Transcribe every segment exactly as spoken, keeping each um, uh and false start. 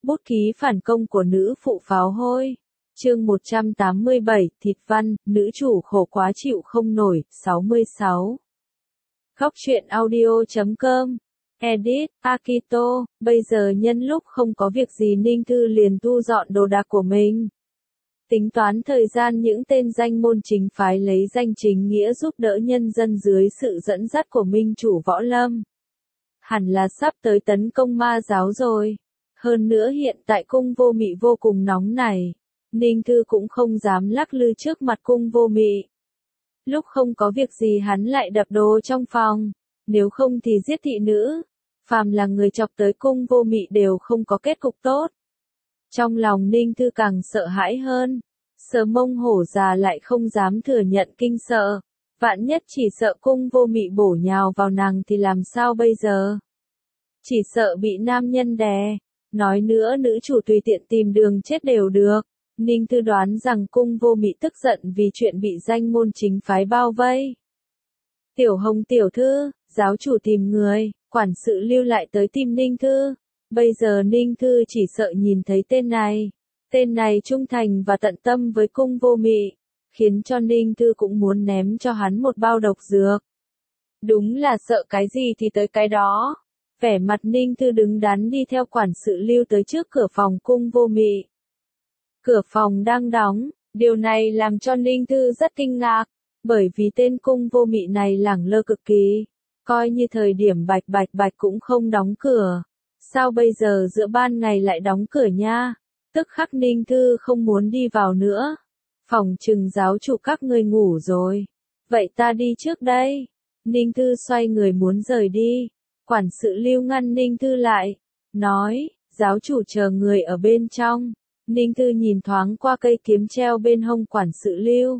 Bút ký phản công của nữ phụ pháo hôi. Chương một trăm tám mươi bảy, thịt văn, nữ chủ khổ quá chịu không nổi, sáu mươi sáu. Góc truyện audio chấm com. Edit, Akito, bây giờ nhân lúc không có việc gì Ninh Thư liền thu dọn đồ đạc của mình. Tính toán thời gian những tên danh môn chính phái lấy danh chính nghĩa giúp đỡ nhân dân dưới sự dẫn dắt của minh chủ võ lâm. Hẳn là sắp tới tấn công ma giáo rồi. Hơn nữa hiện tại cung vô mị vô cùng nóng này. Ninh Thư cũng không dám lắc lư trước mặt cung vô mị. Lúc không có việc gì hắn lại đập đồ trong phòng. Nếu không thì giết thị nữ. Phàm là người chọc tới cung vô mị đều không có kết cục tốt. Trong lòng Ninh Thư càng sợ hãi hơn. Sờ mông hổ già lại không dám thừa nhận kinh sợ. Vạn nhất chỉ sợ cung vô mị bổ nhào vào nàng thì làm sao bây giờ? Chỉ sợ bị nam nhân đè. Nói nữa nữ chủ tùy tiện tìm đường chết đều được. Ninh Thư đoán rằng cung vô mị tức giận vì chuyện bị danh môn chính phái bao vây. Tiểu Hồng tiểu thư, giáo chủ tìm người, quản sự lưu lại tới tìm Ninh Thư. Bây giờ Ninh Thư chỉ sợ nhìn thấy tên này. Tên này trung thành và tận tâm với cung vô mị, khiến cho Ninh Thư cũng muốn ném cho hắn một bao độc dược. Đúng là sợ cái gì thì tới cái đó. Vẻ mặt Ninh Thư đứng đắn đi theo quản sự lưu tới trước cửa phòng cung vô mị. Cửa phòng đang đóng, điều này làm cho Ninh Thư rất kinh ngạc, bởi vì tên cung vô mị này lẳng lơ cực kỳ. Coi như thời điểm bạch bạch bạch cũng không đóng cửa. Sao bây giờ giữa ban ngày lại đóng cửa nha? Tức khắc Ninh Thư không muốn đi vào nữa. Phòng trừng giáo chủ các ngươi ngủ rồi. Vậy ta đi trước đây. Ninh Thư xoay người muốn rời đi. Quản sự lưu ngăn Ninh Thư lại. Nói, giáo chủ chờ người ở bên trong. Ninh Thư nhìn thoáng qua cây kiếm treo bên hông quản sự lưu.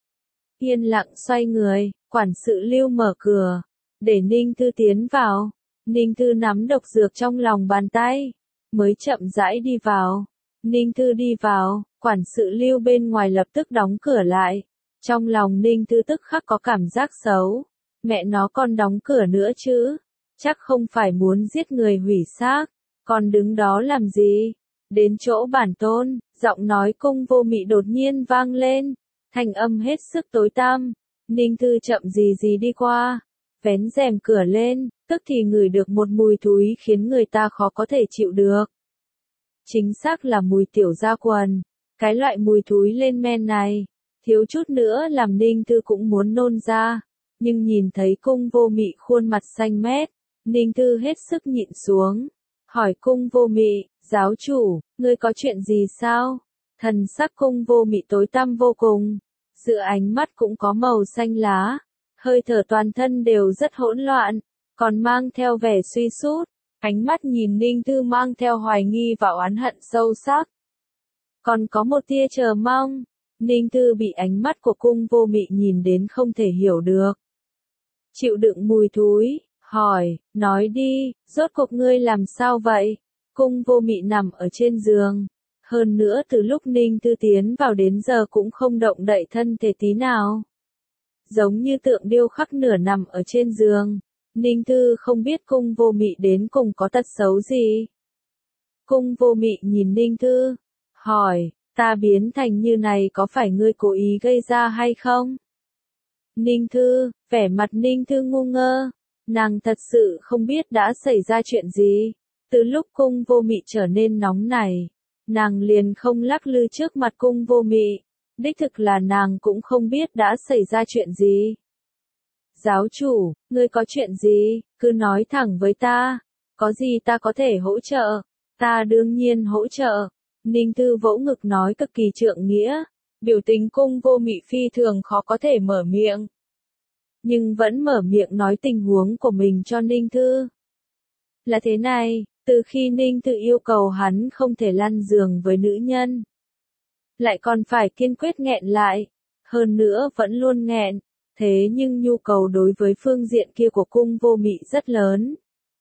Yên lặng xoay người, quản sự lưu mở cửa. Để Ninh Thư tiến vào. Ninh Thư nắm độc dược trong lòng bàn tay. Mới chậm rãi đi vào. Ninh Thư đi vào, quản sự lưu bên ngoài lập tức đóng cửa lại. Trong lòng Ninh Thư tức khắc có cảm giác xấu. Mẹ nó còn đóng cửa nữa chứ. Chắc không phải muốn giết người hủy xác. Còn đứng đó làm gì? Đến chỗ bản tôn, giọng nói cung vô mị đột nhiên vang lên. Thanh âm hết sức tối tăm. Ninh Thư chậm gì gì đi qua. Vén rèm cửa lên, tức thì ngửi được một mùi thúi khiến người ta khó có thể chịu được. Chính xác là mùi tiểu gia quần. Cái loại mùi thúi lên men này, thiếu chút nữa làm Ninh Thư cũng muốn nôn ra. Nhưng nhìn thấy cung vô mị khuôn mặt xanh mét, Ninh Thư hết sức nhịn xuống. Hỏi cung vô mị, giáo chủ, ngươi có chuyện gì sao? Thần sắc cung vô mị tối tăm vô cùng. Giữa ánh mắt cũng có màu xanh lá. Hơi thở toàn thân đều rất hỗn loạn, còn mang theo vẻ suy sút. Ánh mắt nhìn Ninh Thư mang theo hoài nghi và oán hận sâu sắc. Còn có một tia chờ mong. Ninh Thư bị ánh mắt của cung vô mị nhìn đến không thể hiểu được. Chịu đựng mùi thúi, hỏi, nói đi, rốt cuộc ngươi làm sao vậy? Cung vô mị nằm ở trên giường. Hơn nữa từ lúc Ninh Thư tiến vào đến giờ cũng không động đậy thân thể tí nào. Giống như tượng điêu khắc nửa nằm ở trên giường. Ninh Thư không biết cung vô mị đến cùng có tật xấu gì. Cung vô mị nhìn Ninh Thư, hỏi, ta biến thành như này có phải ngươi cố ý gây ra hay không? Ninh Thư, vẻ mặt Ninh Thư ngu ngơ, nàng thật sự không biết đã xảy ra chuyện gì. Từ lúc cung vô mị trở nên nóng này, nàng liền không lắc lư trước mặt cung vô mị. Đích thực là nàng cũng không biết đã xảy ra chuyện gì. Giáo chủ, ngươi có chuyện gì, cứ nói thẳng với ta. Có gì ta có thể hỗ trợ? Ta đương nhiên hỗ trợ. Ninh Thư vỗ ngực nói cực kỳ trượng nghĩa. Biểu tình cung vô mị phi thường khó có thể mở miệng. Nhưng vẫn mở miệng nói tình huống của mình cho Ninh Thư. Là thế này, từ khi Ninh Thư yêu cầu hắn không thể lăn giường với nữ nhân. Lại còn phải kiên quyết nghẹn lại. Hơn nữa vẫn luôn nghẹn. Thế nhưng nhu cầu đối với phương diện kia của cung vô mị rất lớn.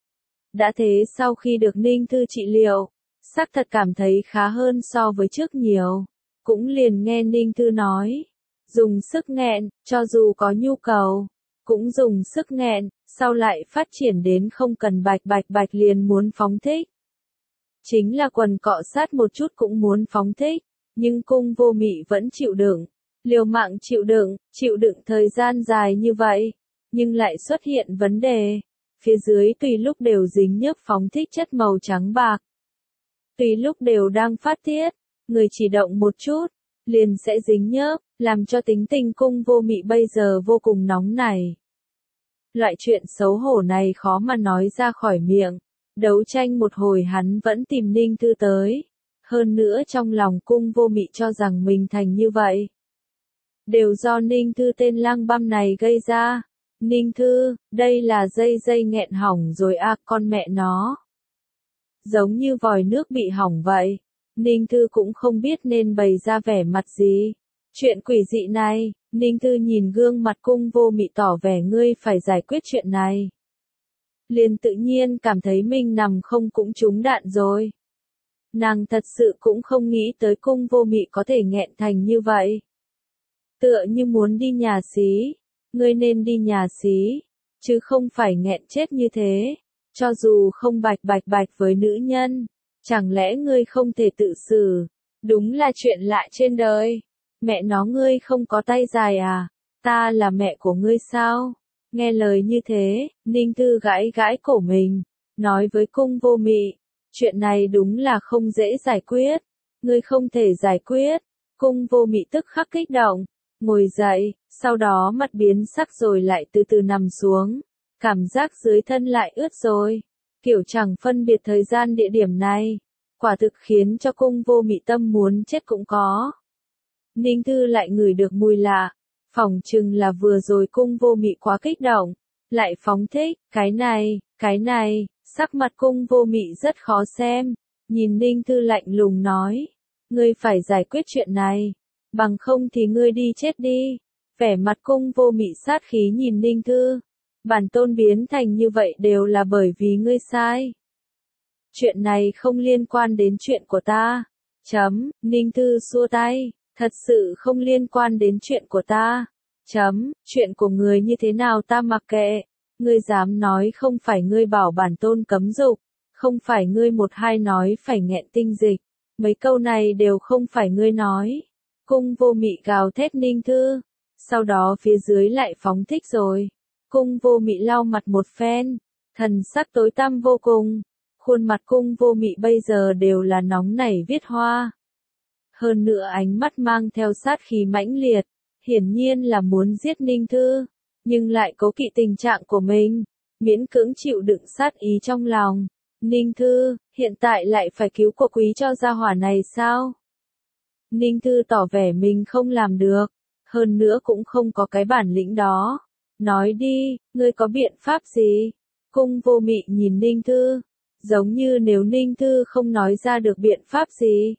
Đã thế sau khi được Ninh Thư trị liệu, xác thật cảm thấy khá hơn so với trước nhiều. Cũng liền nghe Ninh Thư nói. Dùng sức nghẹn, cho dù có nhu cầu. Cũng dùng sức nghẹn, sau lại phát triển đến không cần bạch bạch bạch liền muốn phóng thích. chính là quần cọ sát một chút cũng muốn phóng thích, nhưng cung vô mị vẫn chịu đựng, liều mạng chịu đựng, chịu đựng thời gian dài như vậy, nhưng lại xuất hiện vấn đề, phía dưới tùy lúc đều dính nhớp phóng thích chất màu trắng bạc. Tùy lúc đều đang phát tiết, người chỉ động một chút, liền sẽ dính nhớp, làm cho tính tình cung vô mị bây giờ vô cùng nóng nảy. Loại chuyện xấu hổ này khó mà nói ra khỏi miệng, đấu tranh một hồi hắn vẫn tìm Ninh Thư tới, hơn nữa trong lòng cung vô mị cho rằng mình thành như vậy. Đều do Ninh Thư tên lang băm này gây ra. Ninh Thư, đây là dây dây nghẹn hỏng rồi à, con mẹ nó. Giống như vòi nước bị hỏng vậy. Ninh Thư cũng không biết nên bày ra vẻ mặt gì. Chuyện quỷ dị này, Ninh Thư nhìn gương mặt cung vô mị tỏ vẻ ngươi phải giải quyết chuyện này. Liền tự nhiên cảm thấy mình nằm không cũng trúng đạn rồi. Nàng thật sự cũng không nghĩ tới cung vô mị có thể nghẹn thành như vậy. Tựa như muốn đi nhà xí, ngươi nên đi nhà xí, chứ không phải nghẹn chết như thế. Cho dù không bạch bạch bạch với nữ nhân, chẳng lẽ ngươi không thể tự xử? Đúng là chuyện lạ trên đời. Mẹ nó ngươi không có tay dài à? Ta là mẹ của ngươi sao? Nghe lời như thế, Ninh Thư gãi gãi cổ mình, nói với cung vô mị, chuyện này đúng là không dễ giải quyết. Ngươi không thể giải quyết. Cung vô mị tức khắc kích động, ngồi dậy, sau đó mặt biến sắc rồi lại từ từ nằm xuống. Cảm giác dưới thân lại ướt rồi. Kiểu chẳng phân biệt thời gian địa điểm này. Quả thực khiến cho cung vô mị tâm muốn chết cũng có. Ninh Thư lại ngửi được mùi lạ. Phỏng chừng là vừa rồi cung vô mị quá kích động. Lại phóng thích, cái này, cái này. Sắc mặt cung vô mị rất khó xem. Nhìn Ninh Thư lạnh lùng nói. Ngươi phải giải quyết chuyện này. Bằng không thì ngươi đi chết đi. Vẻ mặt cung vô mị sát khí nhìn Ninh Thư. Bản tôn biến thành như vậy đều là bởi vì ngươi sai. Chuyện này không liên quan đến chuyện của ta. Chấm, Ninh Thư xua tay. Thật sự không liên quan đến chuyện của ta. Chấm, chuyện của người như thế nào ta mặc kệ. Ngươi dám nói không phải ngươi bảo bản tôn cấm dục. Không phải ngươi một hai nói phải nghẹn tinh dịch. Mấy câu này đều không phải ngươi nói. Cung vô mị gào thét Ninh Thư. Sau đó phía dưới lại phóng thích rồi. Cung vô mị lau mặt một phen, thần sắc tối tăm vô cùng, khuôn mặt cung vô mị bây giờ đều là nóng nảy viết hoa. Hơn nữa ánh mắt mang theo sát khí mãnh liệt, hiển nhiên là muốn giết Ninh Thư, nhưng lại cố kỵ tình trạng của mình, miễn cưỡng chịu đựng sát ý trong lòng. Ninh Thư, hiện tại lại phải cứu của quý cho gia hỏa này sao? Ninh Thư tỏ vẻ mình không làm được, hơn nữa cũng không có cái bản lĩnh đó. Nói đi, ngươi có biện pháp gì? Cung vô mị nhìn Ninh Thư, giống như nếu Ninh Thư không nói ra được biện pháp gì.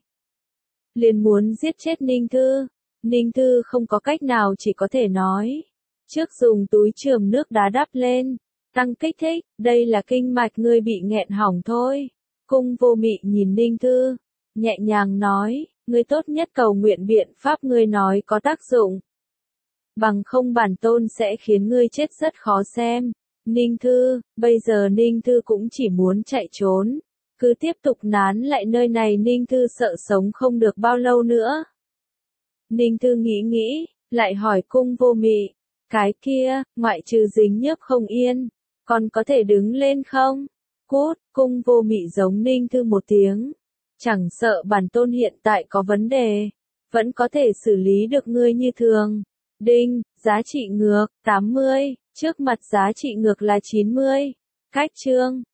Liền muốn giết chết Ninh Thư. Ninh Thư không có cách nào chỉ có thể nói. Trước dùng túi chườm nước đá đắp lên, tăng kích thích, đây là kinh mạch ngươi bị nghẹn hỏng thôi. Cung vô mị nhìn Ninh Thư, nhẹ nhàng nói, ngươi tốt nhất cầu nguyện biện pháp ngươi nói có tác dụng. Bằng không bản tôn sẽ khiến ngươi chết rất khó xem. Ninh Thư, bây giờ Ninh Thư cũng chỉ muốn chạy trốn. Cứ tiếp tục nán lại nơi này Ninh Thư sợ sống không được bao lâu nữa. Ninh Thư nghĩ nghĩ, lại hỏi cung vô mị. Cái kia, ngoại trừ dính nhớp không yên, còn có thể đứng lên không? Cút, cung vô mị giống Ninh Thư một tiếng. Chẳng sợ bản tôn hiện tại có vấn đề, vẫn có thể xử lý được ngươi như thường. Đinh, giá trị ngược, tám mươi, trước mặt giá trị ngược là chín mươi. Cách chương.